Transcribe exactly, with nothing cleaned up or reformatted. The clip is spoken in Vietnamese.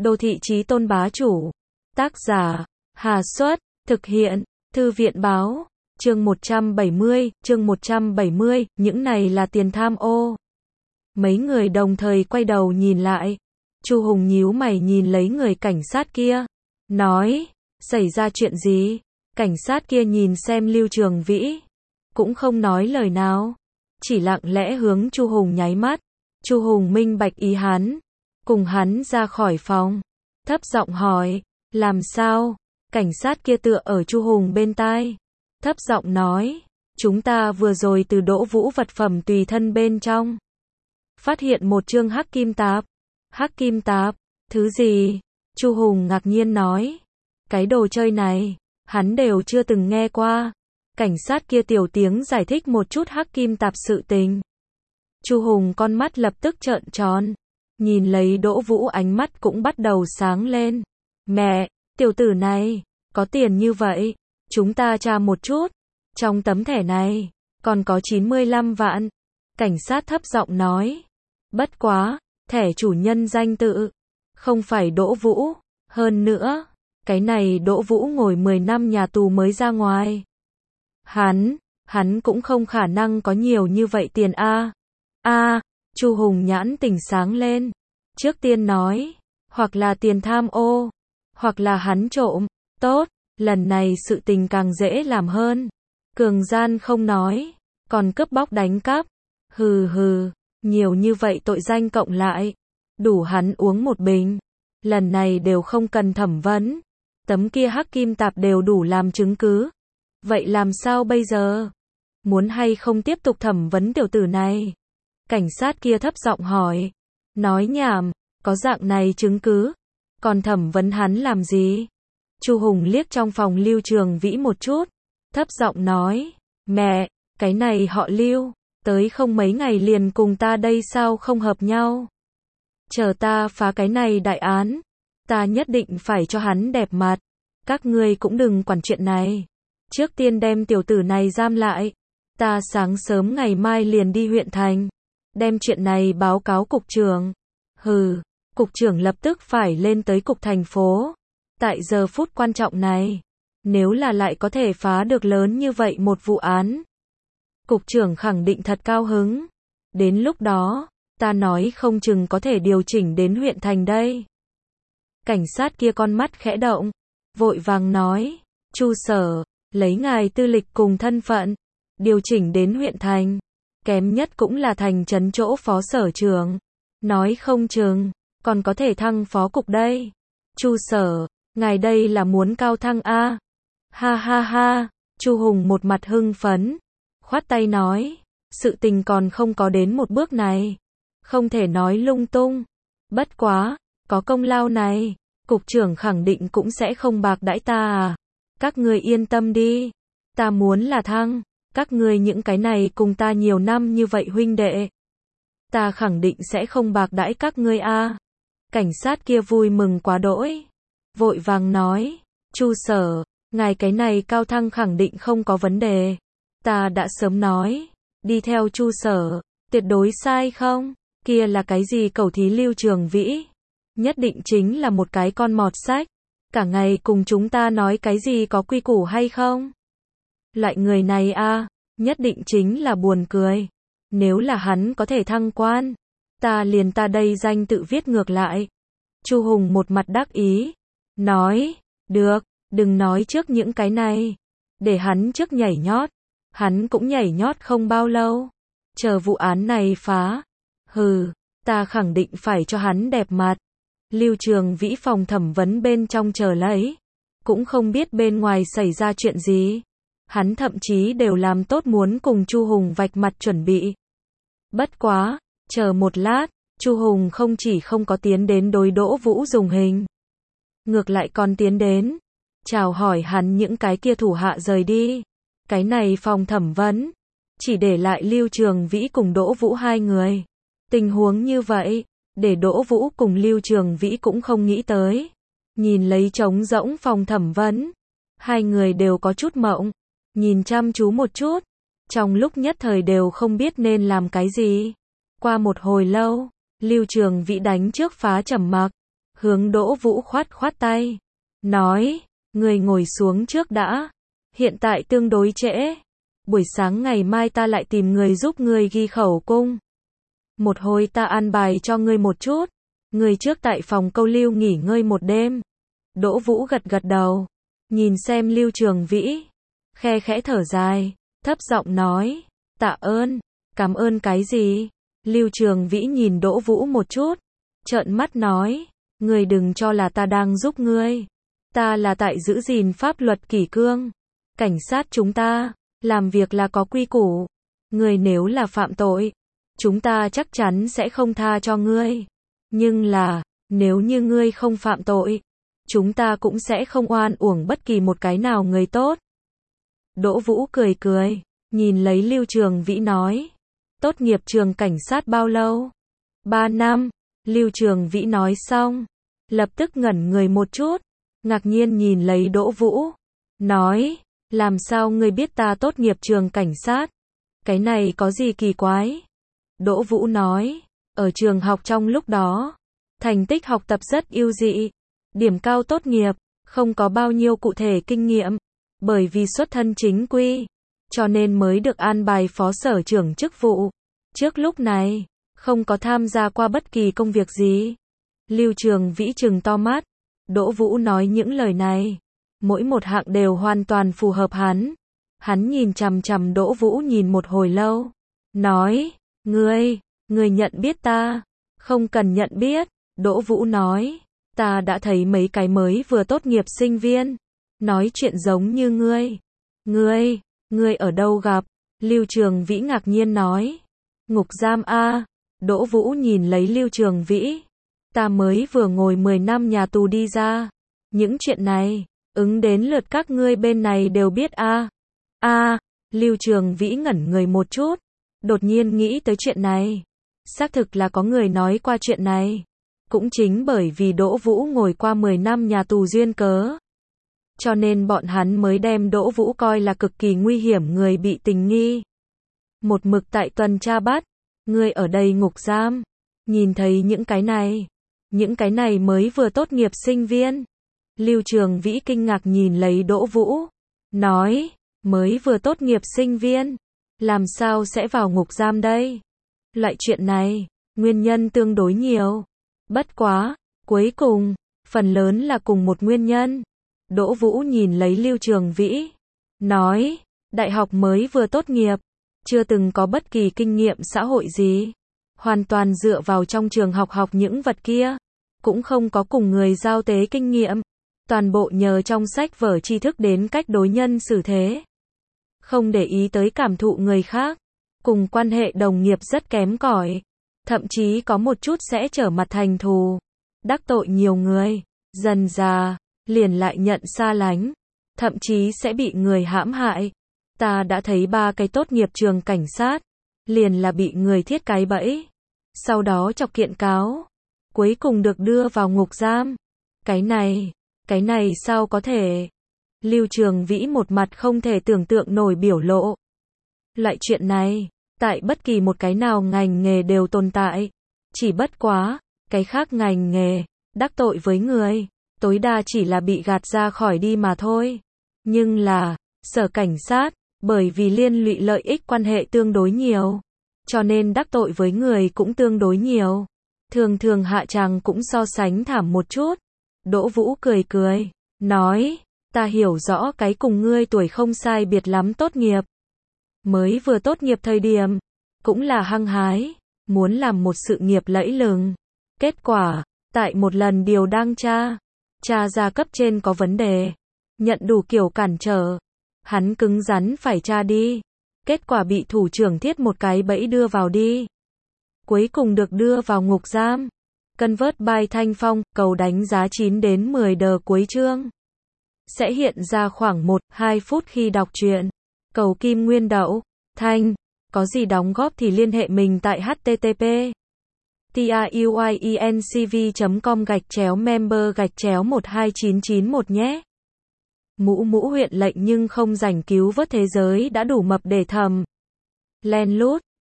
Đô thị chí tôn bá chủ. Tác giả, Hà Xuất, thực hiện, Thư viện báo. Chương một trăm bảy mươi, chương một trăm bảy mươi, những này là tiền tham ô. Mấy người đồng thời quay đầu nhìn lại. Chu Hùng nhíu mày nhìn lấy người cảnh sát kia, nói, xảy ra chuyện gì? Cảnh sát kia nhìn xem Lưu Trường Vĩ, cũng không nói lời nào, chỉ lặng lẽ hướng Chu Hùng nháy mắt. Chu Hùng minh bạch ý hắn, cùng hắn ra khỏi phòng, thấp giọng hỏi, làm sao? Cảnh sát kia tựa ở Chu Hùng bên tai, thấp giọng nói, chúng ta vừa rồi từ Đỗ Vũ vật phẩm tùy thân bên trong phát hiện một chương hắc kim tạp. Hắc kim tạp? Thứ gì? Chu Hùng ngạc nhiên nói, cái đồ chơi này, hắn đều chưa từng nghe qua. Cảnh sát kia tiểu tiếng giải thích một chút hắc kim tạp sự tình. Chu Hùng con mắt lập tức trợn tròn, nhìn lấy Đỗ Vũ ánh mắt cũng bắt đầu sáng lên. Mẹ, tiểu tử này, có tiền như vậy, chúng ta tra một chút. Trong tấm thẻ này, còn có chín mươi lăm vạn. Cảnh sát thấp giọng nói. Bất quá, thẻ chủ nhân danh tự, không phải Đỗ Vũ. Hơn nữa, cái này Đỗ Vũ ngồi mười năm nhà tù mới ra ngoài. Hắn, hắn cũng không khả năng có nhiều như vậy tiền a. A, Chu Hùng nhãn tỉnh sáng lên. Trước tiên nói, hoặc là tiền tham ô, hoặc là hắn trộm. Tốt, lần này sự tình càng dễ làm hơn. Cường gian không nói, còn cướp bóc đánh cắp. Hừ hừ, nhiều như vậy tội danh cộng lại, đủ hắn uống một bình. Lần này đều không cần thẩm vấn. Tấm kia hắc kim tạp đều đủ làm chứng cứ. Vậy làm sao bây giờ? Muốn hay không tiếp tục thẩm vấn tiểu tử này? Cảnh sát kia thấp giọng hỏi. Nói nhảm, có dạng này chứng cứ, còn thẩm vấn hắn làm gì? Chu Hùng liếc trong phòng Lưu Trường Vĩ một chút, thấp giọng nói, mẹ, cái này họ Lưu, tới không mấy ngày liền cùng ta đây sao không hợp nhau? Chờ ta phá cái này đại án, ta nhất định phải cho hắn đẹp mặt. Các ngươi cũng đừng quản chuyện này. Trước tiên đem tiểu tử này giam lại. Ta sáng sớm ngày mai liền đi huyện thành, đem chuyện này báo cáo cục trưởng. Hừ, cục trưởng lập tức phải lên tới cục thành phố. Tại giờ phút quan trọng này, nếu là lại có thể phá được lớn như vậy một vụ án, cục trưởng khẳng định thật cao hứng. Đến lúc đó, ta nói không chừng có thể điều chỉnh đến huyện thành đây. Cảnh sát kia con mắt khẽ động, vội vàng nói, Chu sở, lấy ngài tư lịch cùng thân phận, điều chỉnh đến huyện thành, kém nhất cũng là thành trấn chỗ phó sở trưởng. Nói không chừng, còn có thể thăng phó cục đây. Chu sở, ngài đây là muốn cao thăng a? Ha ha ha, Chu Hùng một mặt hưng phấn, khoát tay nói, sự tình còn không có đến một bước này, không thể nói lung tung. Bất quá, có công lao này, cục trưởng khẳng định cũng sẽ không bạc đãi ta à. Các ngươi yên tâm đi, ta muốn là thăng, các ngươi những cái này cùng ta nhiều năm như vậy huynh đệ, ta khẳng định sẽ không bạc đãi các ngươi a. Cảnh sát kia vui mừng quá đỗi, vội vàng nói, Chu sở, ngài cái này cao thăng khẳng định không có vấn đề. Ta đã sớm nói, đi theo Chu sở, tuyệt đối sai không? Kia là cái gì cẩu thí Lưu Trường Vĩ? Nhất định chính là một cái con mọt sách, cả ngày cùng chúng ta nói cái gì có quy củ hay không? Loại người này a, nhất định chính là buồn cười. Nếu là hắn có thể thăng quan, ta liền ta đây danh tự viết ngược lại. Chu Hùng một mặt đắc ý, nói, được, đừng nói trước những cái này, để hắn trước nhảy nhót. Hắn cũng nhảy nhót không bao lâu, chờ vụ án này phá. Hừ, ta khẳng định phải cho hắn đẹp mặt. Lưu Trường Vĩ phòng thẩm vấn bên trong chờ lấy, cũng không biết bên ngoài xảy ra chuyện gì. Hắn thậm chí đều làm tốt muốn cùng Chu Hùng vạch mặt chuẩn bị. Bất quá, chờ một lát, Chu Hùng không chỉ không có tiến đến đối Đỗ Vũ dùng hình, ngược lại còn tiến đến chào hỏi hắn những cái kia thủ hạ rời đi. Cái này phòng thẩm vấn chỉ để lại Lưu Trường Vĩ cùng Đỗ Vũ hai người. Tình huống như vậy, để Đỗ Vũ cùng Lưu Trường Vĩ cũng không nghĩ tới. Nhìn lấy trống rỗng phòng thẩm vấn, hai người đều có chút mộng, nhìn chăm chú một chút, trong lúc nhất thời đều không biết nên làm cái gì. Qua một hồi lâu, Lưu Trường Vĩ đánh trước phá trầm mặc, hướng Đỗ Vũ khoát khoát tay. Nói, người ngồi xuống trước đã. Hiện tại tương đối trễ. Buổi sáng ngày mai ta lại tìm người giúp người ghi khẩu cung. Một hồi ta an bài cho ngươi một chút. Người trước tại phòng câu lưu nghỉ ngơi một đêm. Đỗ Vũ gật gật đầu. Nhìn xem Lưu Trường Vĩ. Khe khẽ thở dài. Thấp giọng nói. Tạ ơn. Cảm ơn cái gì? Lưu Trường Vĩ nhìn Đỗ Vũ một chút. Trợn mắt nói. Ngươi đừng cho là ta đang giúp ngươi. Ta là tại giữ gìn pháp luật kỷ cương. Cảnh sát chúng ta. Làm việc là có quy củ. Ngươi nếu là phạm tội. Chúng ta chắc chắn sẽ không tha cho ngươi. Nhưng là. Nếu như ngươi không phạm tội. Chúng ta cũng sẽ không oan uổng bất kỳ một cái nào người tốt. Đỗ Vũ cười cười. Nhìn lấy Lưu Trường Vĩ nói. Tốt nghiệp trường cảnh sát bao lâu? Ba năm. Lưu Trường Vĩ nói xong. Lập tức ngẩn người một chút. Ngạc nhiên nhìn lấy Đỗ Vũ. Nói. Làm sao ngươi biết ta tốt nghiệp trường cảnh sát? Cái này có gì kỳ quái? Đỗ Vũ nói. Ở trường học trong lúc đó. Thành tích học tập rất ưu dị. Điểm cao tốt nghiệp. Không có bao nhiêu cụ thể kinh nghiệm. Bởi vì xuất thân chính quy. Cho nên mới được an bài phó sở trưởng chức vụ. Trước lúc này. Không có tham gia qua bất kỳ công việc gì. Lưu Trường Vĩ trừng to mắt. Đỗ Vũ nói những lời này. Mỗi một hạng đều hoàn toàn phù hợp hắn. Hắn nhìn chằm chằm Đỗ Vũ nhìn một hồi lâu. Nói. Ngươi. Ngươi nhận biết ta. Không cần nhận biết. Đỗ Vũ nói. Ta đã thấy mấy cái mới vừa tốt nghiệp sinh viên. Nói chuyện giống như ngươi. Ngươi. Ngươi ở đâu gặp? Lưu Trường Vĩ ngạc nhiên nói. Ngục giam A. Đỗ Vũ nhìn lấy Lưu Trường Vĩ. Ta mới vừa ngồi mười năm nhà tù đi ra. Những chuyện này. Ứng đến lượt các ngươi bên này đều biết A. A. Lưu Trường Vĩ ngẩn người một chút. Đột nhiên nghĩ tới chuyện này. Xác thực là có người nói qua chuyện này. Cũng chính bởi vì Đỗ Vũ ngồi qua mười năm nhà tù duyên cớ. Cho nên bọn hắn mới đem Đỗ Vũ coi là cực kỳ nguy hiểm người bị tình nghi. Một mực tại tuần tra bắt. Ngươi ở đây ngục giam. Nhìn thấy những cái này. Những cái này mới vừa tốt nghiệp sinh viên. Lưu Trường Vĩ kinh ngạc nhìn lấy Đỗ Vũ. Nói. Mới vừa tốt nghiệp sinh viên. Làm sao sẽ vào ngục giam đây? Loại chuyện này. Nguyên nhân tương đối nhiều. Bất quá. Cuối cùng. Phần lớn là cùng một nguyên nhân. Đỗ Vũ nhìn lấy Lưu Trường Vĩ. Nói. Đại học mới vừa tốt nghiệp. Chưa từng có bất kỳ kinh nghiệm xã hội gì. Hoàn toàn dựa vào trong trường học học những vật kia. Cũng không có cùng người giao tế kinh nghiệm. Toàn bộ nhờ trong sách vở tri thức đến cách đối nhân xử thế. Không để ý tới cảm thụ người khác. Cùng quan hệ đồng nghiệp rất kém cỏi. Thậm chí có một chút sẽ trở mặt thành thù. Đắc tội nhiều người. Dần dà. Liền lại nhận xa lánh. Thậm chí sẽ bị người hãm hại. Ta đã thấy ba cái tốt nghiệp trường cảnh sát. Liền là bị người thiết cái bẫy. Sau đó chọc kiện cáo. Cuối cùng được đưa vào ngục giam. Cái này. Cái này sao có thể? Lưu Trường Vĩ một mặt không thể tưởng tượng nổi biểu lộ. Loại chuyện này. Tại bất kỳ một cái nào ngành nghề đều tồn tại. Chỉ bất quá. Cái khác ngành nghề. Đắc tội với người. Tối đa chỉ là bị gạt ra khỏi đi mà thôi. Nhưng là. Sở cảnh sát. Bởi vì liên lụy lợi ích quan hệ tương đối nhiều. Cho nên đắc tội với người cũng tương đối nhiều. Thường thường hạ tràng cũng so sánh thảm một chút. Đỗ Vũ cười cười. Nói. Ta hiểu rõ cái cùng ngươi tuổi không sai biệt lắm tốt nghiệp. Mới vừa tốt nghiệp thời điểm. Cũng là hăng hái. Muốn làm một sự nghiệp lẫy lừng. Kết quả. Tại một lần điều đang tra. Tra ra cấp trên có vấn đề. Nhận đủ kiểu cản trở. Hắn cứng rắn phải tra đi. Kết quả bị thủ trưởng thiết một cái bẫy đưa vào đi. Cuối cùng được đưa vào ngục giam. Convert by Thanh Phong, cầu đánh giá chín đến mười đờ cuối chương. Sẽ hiện ra khoảng một đến hai phút khi đọc truyện. Cầu Kim Nguyên Đậu. Thanh. Có gì đóng góp thì liên hệ mình tại http truyencv chấm com gạch chéo member gạch chéo một hai chín chín một nhé. Mũ mũ huyện lệnh nhưng không rảnh cứu vớt thế giới đã đủ mập để thầm. Len lút.